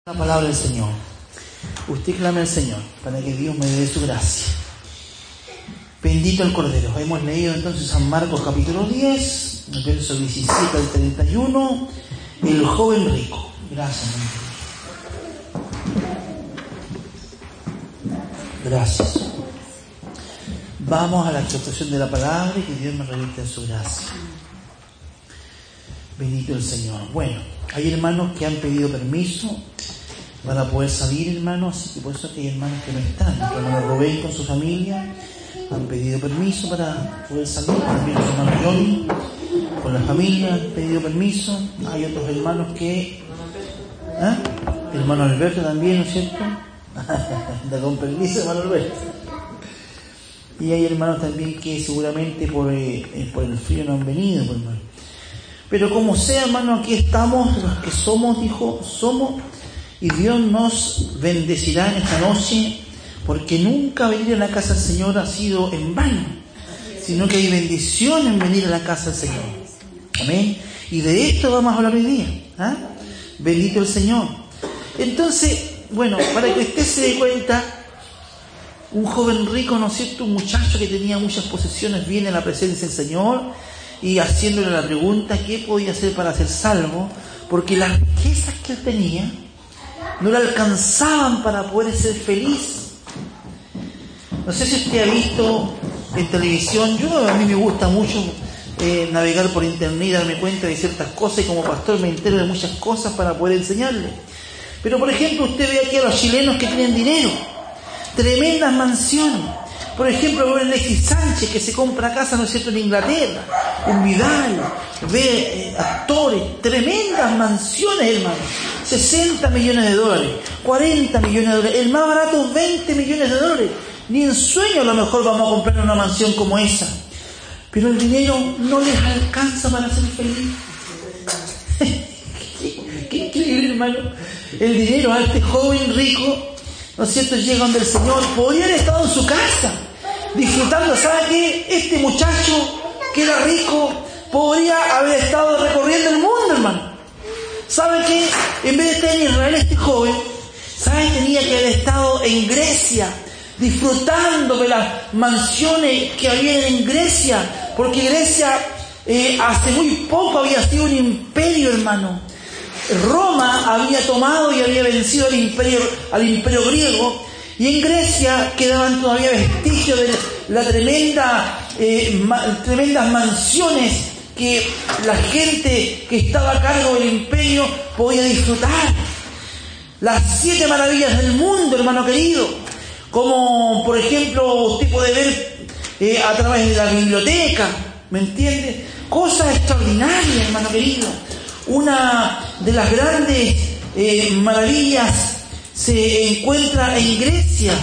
La palabra del Señor. Usted clame al Señor para que Dios me dé su gracia. Bendito el Cordero. Hemos leído entonces San Marcos capítulo 10, versos 17 al 31, el joven rico. Gracias, gracias. Vamos a la exhortación de la palabra y que Dios me revista en su gracia. Bendito el Señor. Bueno, hay hermanos que han pedido permiso para poder salir, hermanos, así que por eso hay hermanos que no están. El hermano Rubén con su familia han pedido permiso para poder salir. También el hermano Johnny con la familia han pedido permiso. Hay otros hermanos que... El hermano Alberto también, ¿no es cierto? Anda con permiso, hermano Alberto. Y hay hermanos también que seguramente por el frío no han venido, por hermano. Pero como sea, hermano, aquí estamos, los que somos, dijo, somos, y Dios nos bendecirá en esta noche, porque nunca venir a la casa del Señor ha sido en vano, sino que hay bendición en venir a la casa del Señor. Amén. Y de esto vamos a hablar hoy día. Bendito el Señor. Entonces, bueno, para que usted se dé cuenta, un joven rico, ¿no es cierto?, un muchacho que tenía muchas posesiones, viene a la presencia del Señor y haciéndole la pregunta qué podía hacer para ser salvo, porque las riquezas que él tenía no le alcanzaban para poder ser feliz. No sé si usted ha visto en televisión, a mí me gusta mucho navegar por internet y darme cuenta de ciertas cosas, y como pastor me entero de muchas cosas para poder enseñarle. Pero por ejemplo, usted ve aquí a los chilenos que tienen dinero, tremendas mansiones. Por ejemplo, ve a Alexis Sánchez que se compra casa, ¿no es cierto?, en Inglaterra, un Vidal, ve actores, tremendas mansiones, hermano, 60 millones de dólares, 40 millones de dólares, el más barato 20 millones de dólares. Ni en sueño a lo mejor vamos a comprar una mansión como esa. Pero el dinero no les alcanza para ser feliz. Qué increíble, hermano. El dinero a este joven rico, ¿no es cierto?, llega donde el Señor. Podría haber estado en su casa disfrutando. ¿Sabe qué? Este muchacho que era rico podría haber estado recorriendo el mundo, hermano. ¿Sabe qué? En vez de estar en Israel, este joven, ¿sabe? Tenía que haber estado en Grecia disfrutando de las mansiones que había en Grecia, porque Grecia hace muy poco había sido un imperio, hermano. Roma había tomado y había vencido al imperio griego, y en Grecia quedaban todavía vestigios de la tremendas mansiones que la gente que estaba a cargo del imperio podía disfrutar. Las 7 maravillas del mundo, hermano querido, como por ejemplo usted puede ver a través de la biblioteca, ¿me entiende? Cosas extraordinarias, hermano querido. Una de las grandes maravillas se encuentra en Grecia.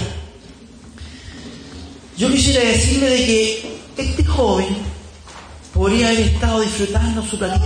Yo quisiera decirle de que este joven podría haber estado disfrutando su planeta.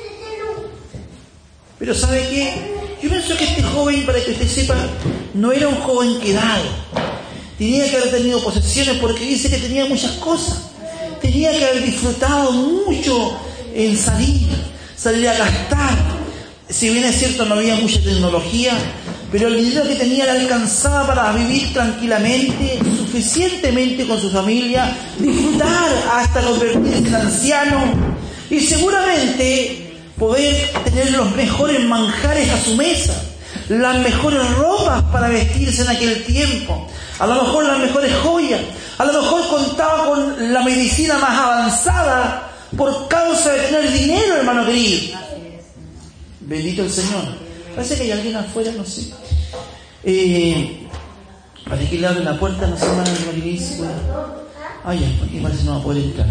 Pero ¿sabe qué? Yo pienso que este joven, para que usted sepa, no era un joven quedado. Tenía que haber tenido posesiones, porque dice que tenía muchas cosas. Tenía que haber disfrutado mucho en salir a gastar. Si bien es cierto, no había mucha tecnología, pero el dinero que tenía le alcanzaba para vivir tranquilamente, suficientemente con su familia, disfrutar hasta convertirse en anciano y seguramente poder tener los mejores manjares a su mesa, las mejores ropas para vestirse en aquel tiempo, a lo mejor las mejores joyas, a lo mejor contaba con la medicina más avanzada por causa de tener dinero, hermano querido. Bendito el Señor. Parece que hay alguien afuera, no sé. Parece que le abren la puerta, no sé, hermano querido. Ay, aquí parece que no va a poder entrar.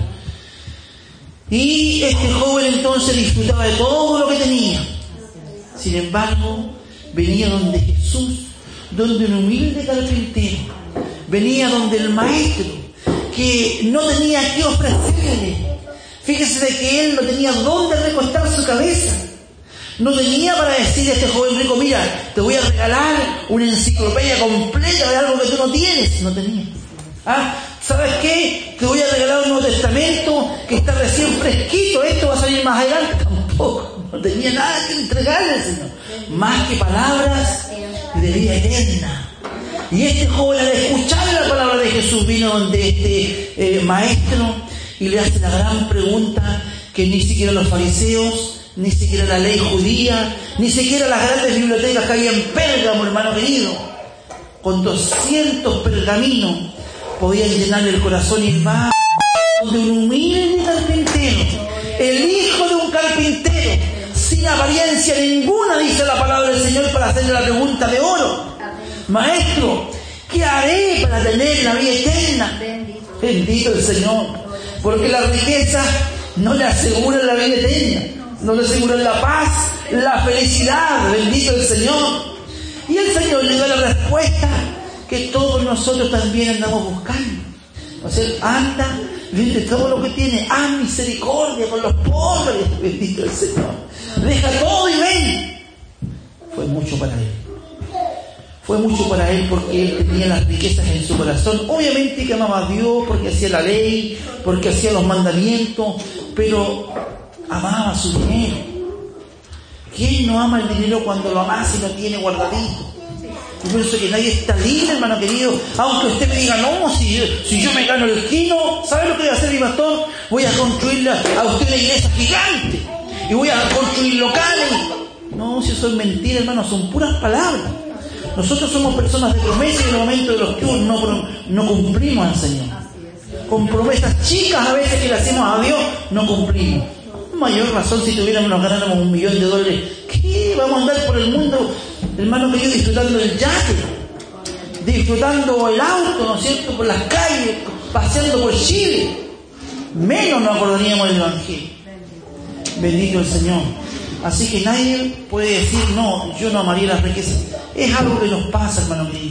Y este joven entonces disfrutaba de todo lo que tenía. Sin embargo, venía donde Jesús, donde un humilde carpintero, venía donde el maestro, que no tenía que ofrecerle. Fíjese de que él no tenía dónde recostar su cabeza. No tenía para decirle a este joven rico, mira, te voy a regalar una enciclopedia completa de algo que tú no tienes. No tenía. ¿Sabes qué? Te voy a regalar un Nuevo Testamento que está recién fresquito. Esto va a salir más adelante. Tampoco. No tenía nada que entregarle, Señor. Más que palabras de vida eterna. Y este joven, al escuchar la palabra de Jesús, vino donde este maestro y le hace la gran pregunta que ni siquiera los fariseos, ni siquiera la ley judía, ni siquiera las grandes bibliotecas que había en Pérgamo, hermano querido, con 200 pergaminos, podían llenarle el corazón y el va de un humilde carpintero, el hijo de un carpintero, sin apariencia ninguna, dice la palabra del Señor, para hacerle la pregunta de oro. Maestro, ¿qué haré para tener la vida eterna? Bendito el Señor, porque la riqueza no le asegura la vida eterna, no le asegura la paz, la felicidad. Bendito el Señor. Y el Señor le da la respuesta que todos nosotros también andamos buscando. O sea, anda, vende todo lo que tiene, haz misericordia con los pobres. Bendito el Señor. Deja todo y ven. Fue mucho para él. Fue mucho para él porque él tenía las riquezas en su corazón. Obviamente que amaba a Dios porque hacía la ley, porque hacía los mandamientos, pero amaba su dinero. ¿Quién no ama el dinero cuando lo ama y lo tiene guardadito? Yo pienso que nadie está libre, hermano querido. Aunque usted me diga, no, si yo me gano el kino, ¿sabe lo que voy a hacer, mi pastor? Voy a construirle a usted una iglesia gigante y voy a construir locales. No, si eso es mentira, hermano, son puras palabras. Nosotros somos personas de promesa y en el momento de los que no cumplimos al Señor. Con promesas chicas a veces que le hacemos a Dios, no cumplimos. Con mayor razón si nos ganáramos $1 millón. ¿Qué? Vamos a andar por el mundo, hermano querido, disfrutando el yate, disfrutando el auto, ¿no es cierto?, por las calles, paseando por Chile. Menos nos acordaríamos del Evangelio. Bendito el Señor. Así que nadie puede decir, no, yo no amaría las riquezas. Es algo que nos pasa, hermano querido.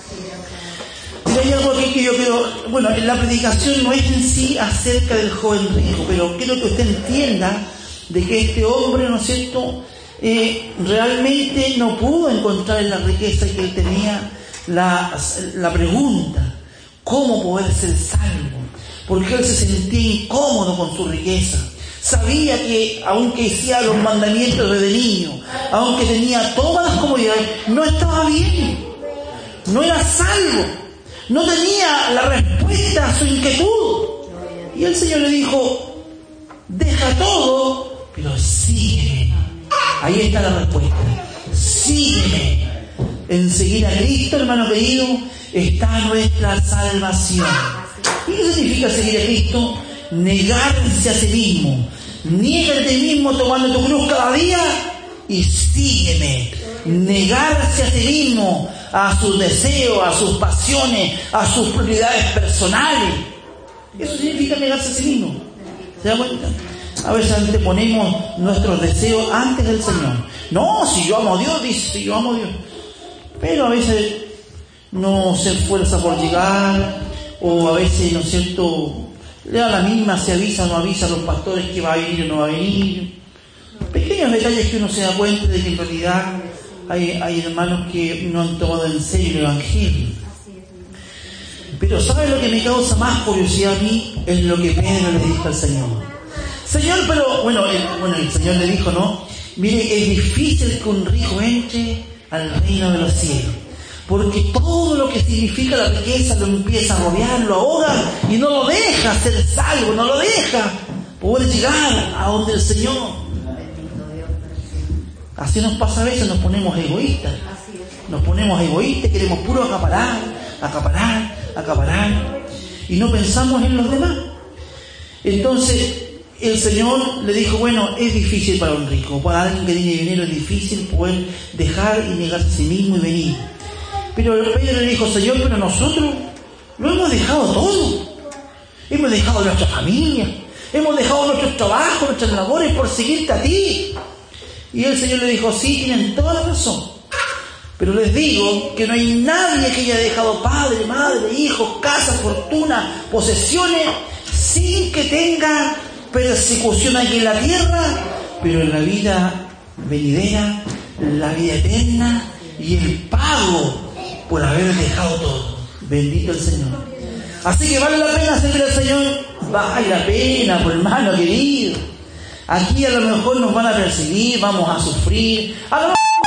Pero hay algo aquí que yo quiero... Bueno, la predicación no es en sí acerca del joven rico, pero quiero que usted entienda de que este hombre, ¿no es cierto?, realmente no pudo encontrar en la riqueza que él tenía la pregunta, ¿cómo poder ser salvo? Porque él se sentía incómodo con su riqueza. Sabía que aunque hacía los mandamientos desde niño, aunque tenía todas las comodidades, no estaba bien, no era salvo, no tenía la respuesta a su inquietud. Y el Señor le dijo, deja todo, pero sígueme. Ahí está la respuesta, sígueme. En seguir a Cristo, hermano querido, está nuestra salvación. ¿Y qué significa seguir a Cristo? Negarse a sí mismo. Niégate a ti mismo tomando tu cruz cada día y sígueme. Negarse a sí mismo, a sus deseos, a sus pasiones, a sus prioridades personales. Eso significa negarse a sí mismo. ¿Se da cuenta? A veces anteponemos nuestros deseos antes del Señor. No, si yo amo a Dios, dice, si yo amo a Dios. Pero a veces no se esfuerza por llegar, o a veces, ¿no es cierto?, le da la misma, se avisa o no avisa a los pastores que va a venir o no va a venir. Pequeños detalles que uno se da cuenta de que en realidad hay hermanos que no han tomado en serio el Evangelio. Pero ¿sabe lo que me causa más curiosidad a mí? Es lo que Pedro le dijo al Señor. Señor, pero, bueno, el Señor le dijo, ¿no? Mire, es difícil que un rico entre al reino de los cielos. Porque todo lo que significa la riqueza lo empieza a agobiar, lo ahoga y no lo deja ser salvo, no lo deja poder llegar a donde el Señor. Así nos pasa a veces, nos ponemos egoístas. Nos ponemos egoístas, queremos puro acaparar y no pensamos en los demás. Entonces el Señor le dijo, bueno, es difícil para un rico, para alguien que tiene dinero es difícil poder dejar y negarse a sí mismo y venir. Pero Pedro le dijo, Señor, pero nosotros lo hemos dejado todo. Hemos dejado nuestra familia, hemos dejado nuestros trabajos, nuestras labores por seguirte a ti. Y el Señor le dijo, sí, tienen toda la razón. Pero les digo que no hay nadie que haya dejado padre, madre, hijos, casa, fortuna, posesiones, sin que tenga persecución aquí en la tierra, pero en la vida venidera, la vida eterna y el pago por haber dejado todo. Bendito el Señor. Así que vale la pena servir al Señor. Vale la pena, por hermano querido. Aquí a lo mejor nos van a perseguir, vamos a sufrir, a lo mejor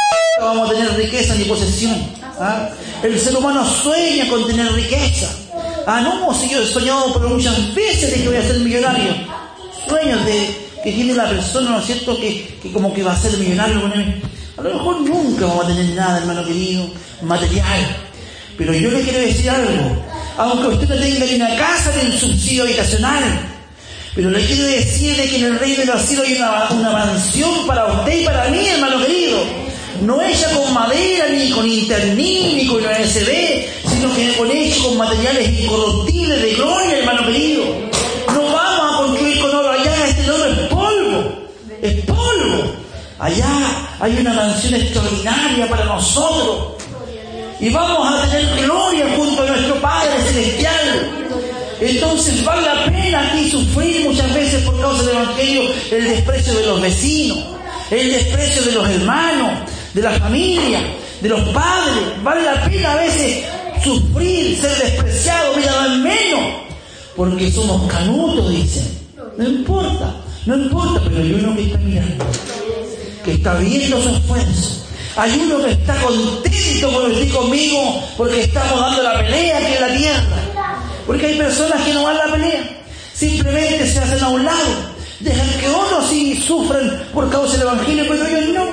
vamos a tener riqueza ni posesión. ¿Ah? El ser humano sueña con tener riqueza. No, si yo he soñado por muchas veces de que voy a ser millonario. Sueños que tiene la persona, ¿no es cierto?, que como que va a ser millonario. A lo mejor nunca vamos a tener nada, hermano querido, material. Pero yo le quiero decir algo. Aunque usted no tenga ni una casa ni un subsidio habitacional, pero le quiero decir de que en el reino de los cielos hay una mansión para usted y para mí, hermano querido. No hecha con madera, ni con Internet, ni con USB, sino que con hecho con materiales incorruptibles de gloria, hermano querido. No vamos a construir con oro allá, este oro es polvo, es polvo. Allá hay una mansión extraordinaria para nosotros. Y vamos a tener gloria junto a nuestro Padre Celestial. Entonces vale la pena aquí sufrir muchas veces por causa del Evangelio el desprecio de los vecinos, el desprecio de los hermanos, de la familia, de los padres. Vale la pena a veces sufrir, ser despreciado, mira, al menos, porque somos canutos, dicen. No importa, pero hay uno que está mirando, que está viendo su esfuerzo. Hay uno que está contento por estar conmigo, porque estamos dando la pelea aquí en la tierra. Porque hay personas que no dan la pelea, simplemente se hacen a un lado, dejan que otros sí sufran por causa del Evangelio, pero ellos no.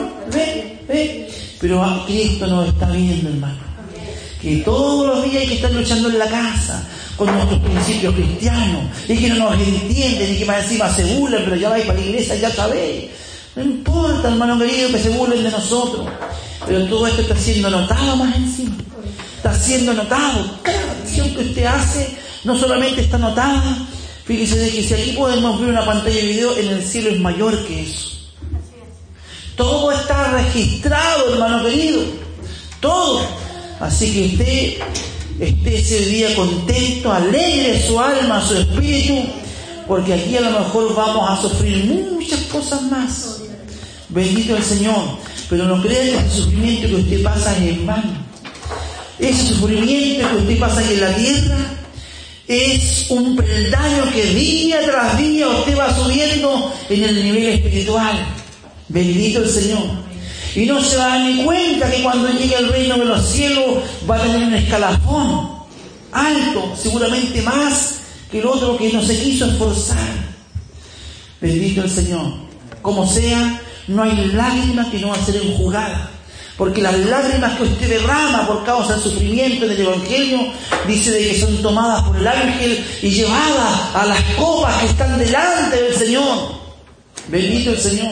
Pero a Cristo nos está viendo, hermano, que todos los días hay que estar luchando en la casa con nuestros principios cristianos, y que no nos entienden, y que más encima se burlan, pero ya vais para la iglesia, ya sabéis. No importa, hermano querido, que se burlen de nosotros, pero todo esto está siendo notado más encima. Está siendo notado. Cada acción que usted hace no solamente está notada. Fíjese de que si aquí podemos ver una pantalla de video, en el cielo es mayor que eso. Todo está registrado, hermano querido. Todo. Así que usted esté ese día contento, alegre su alma, su espíritu, porque aquí a lo mejor vamos a sufrir muchas cosas más. Bendito el Señor. Pero no crea que el sufrimiento que usted pasa es en vano. Ese sufrimiento que usted pasa aquí en la tierra es un peldaño que día tras día usted va subiendo en el nivel espiritual. Bendito el Señor. Y no se va a dar ni cuenta que cuando llegue al reino de los cielos va a tener un escalafón alto, seguramente más que el otro que no se quiso esforzar. Bendito el Señor. Como sea, no hay lágrima que no va a ser enjugada. Porque las lágrimas que usted derrama por causa del sufrimiento del Evangelio, dice de que son tomadas por el ángel y llevadas a las copas que están delante del Señor. Bendito el Señor.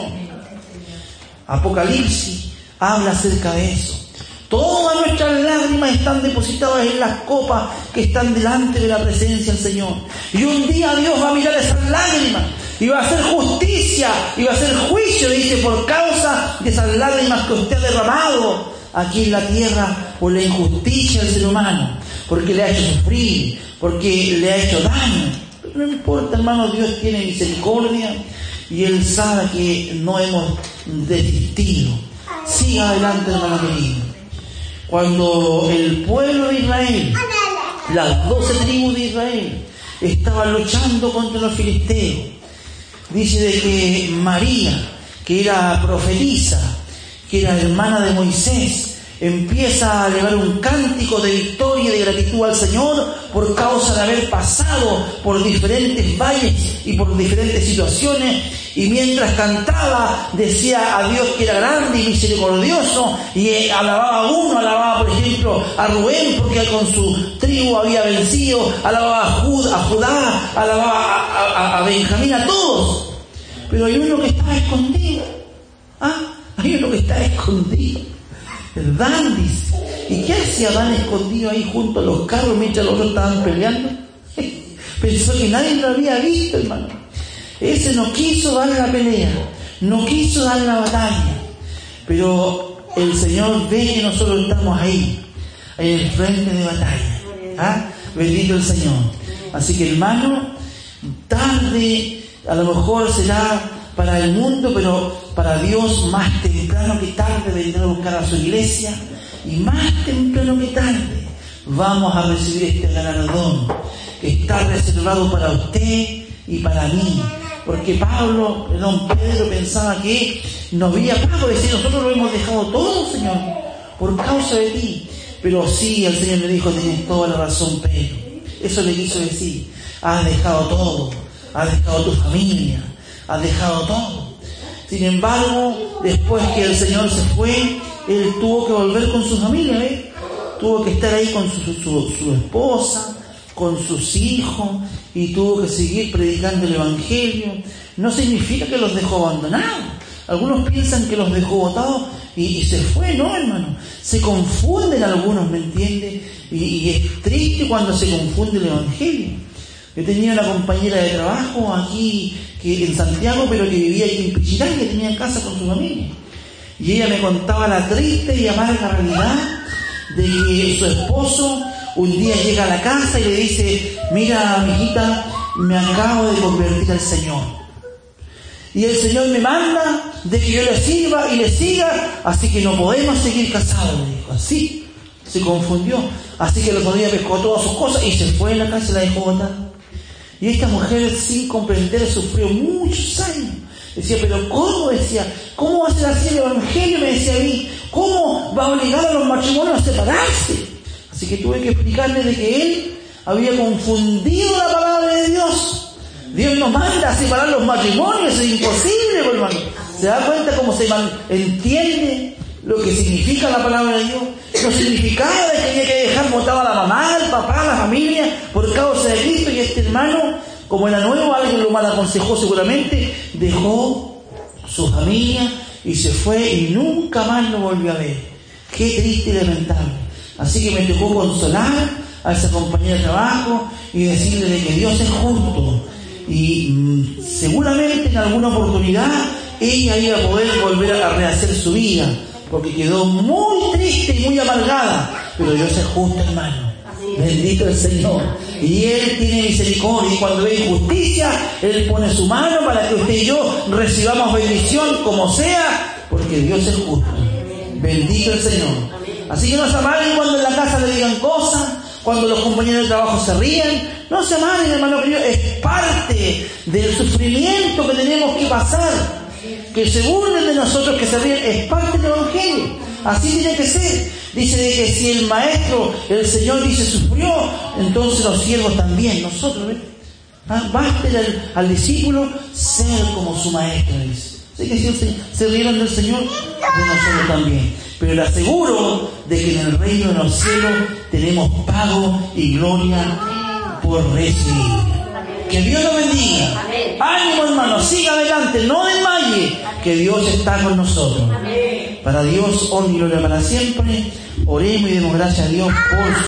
Apocalipsis habla acerca de eso. Todas nuestras lágrimas están depositadas en las copas que están delante de la presencia del Señor. Y un día Dios va a mirar esas lágrimas y va a hacer justicia y va a hacer juicio, dice, por causa de esas lágrimas que usted ha derramado aquí en la tierra por la injusticia del ser humano, porque le ha hecho sufrir, porque le ha hecho daño. Pero no importa, hermano, Dios tiene misericordia y Él sabe que no hemos desistido. Siga adelante, hermano querido. Cuando el pueblo de Israel, las 12 tribus de Israel, estaban luchando contra los filisteos, dice de que María, que era profetisa, que era hermana de Moisés, empieza a elevar un cántico de victoria y de gratitud al Señor por causa de haber pasado por diferentes valles y por diferentes situaciones, y mientras cantaba decía a Dios que era grande y misericordioso, y alababa a uno, alababa por ejemplo a Rubén porque con su tribu había vencido, alababa a Judá, alababa a Benjamín, a todos. Pero hay uno que está escondido. Hay uno que está escondido. Dan, dice. ¿Y qué hacía Dan escondido ahí junto a los carros mientras los otros estaban peleando? Pensó que nadie lo había visto, hermano. Ese no quiso dar la pelea, no quiso dar la batalla. Pero el Señor ve que nosotros estamos ahí, en el frente de batalla. Bendito el Señor. Así que, hermano, tarde a lo mejor será para el mundo, pero para Dios más temprano que tarde vendrá a buscar a su iglesia, y más temprano que tarde vamos a recibir este galardón que está reservado para usted y para mí Porque don Pedro pensaba que no había pago, decía, nosotros lo hemos dejado todo, Señor, por causa de ti. Pero sí, el Señor le dijo, tienes toda la razón, Pedro. Eso le quiso decir, has dejado todo, has dejado tu familia, has dejado todo. Sin embargo, después que el Señor se fue, él tuvo que volver con su familia, ¿ves? Tuvo que estar ahí con su esposa, con sus hijos, y tuvo que seguir predicando el Evangelio. No significa que los dejó abandonados. Algunos piensan que los dejó botados y se fue. No, hermano. Se confunden algunos, ¿me entiende? Y es triste cuando se confunde el Evangelio. Yo tenía una compañera de trabajo aquí en Santiago, pero que vivía aquí en Pichitán, que tenía casa con su familia. Y ella me contaba la triste y amarga realidad de que su esposo un día llega a la casa y le dice, mira, mijita, me acabo de convertir al Señor. Y el Señor me manda de que yo le sirva y le siga, así que no podemos seguir casados, le dijo. Así se confundió. Así que el otro día pescó todas sus cosas y se fue a la casa y la dejó botar. Y esta mujer, sin comprender, sufrió muchos años. Decía, pero ¿cómo? Decía, ¿cómo va a ser así el Evangelio? Me decía a mí, ¿cómo va a obligar a los matrimonios a separarse? Así que tuve que explicarle de que él había confundido la palabra de Dios. Dios nos manda a separar los matrimonios, es imposible, hermano. ¿Se da cuenta cómo se entiende lo que significa la palabra de Dios? No significaba de que había que dejar botada a la mamá, al papá, a la familia, por causa de Cristo. Y este hermano, como era nuevo, alguien lo mal aconsejó seguramente, dejó su familia y se fue y nunca más lo volvió a ver. Qué triste y lamentable. Así que me tocó consolar a esa compañera de trabajo y decirle de que Dios es justo. Y seguramente en alguna oportunidad ella iba a poder volver a rehacer su vida, porque quedó muy triste y muy amargada. Pero Dios es justo, hermano. Bendito el Señor. Y Él tiene misericordia. Y cuando ve injusticia, Él pone su mano para que usted y yo recibamos bendición como sea, porque Dios es justo. Bendito el Señor. Así que no se amaren cuando en la casa le digan cosas, cuando los compañeros de trabajo se ríen. No se amaren, hermano querido. Es parte del sufrimiento que tenemos que pasar. Que se burlen de nosotros, que se ríen, es parte del Evangelio. Así tiene que ser. Dice de que si el maestro, el Señor dice sufrió, entonces los siervos también, nosotros, ¿ves? Basta al discípulo ser como su maestro, dice. Así que si se rieron del Señor, de nosotros también. Pero le aseguro de que en el reino de los cielos tenemos pago y gloria por recibir. Que Dios lo bendiga. Ánimo, hermano, siga adelante, no desmaye, que Dios está con nosotros. Para Dios, honra y gloria para siempre. Oremos y demos gracias a Dios por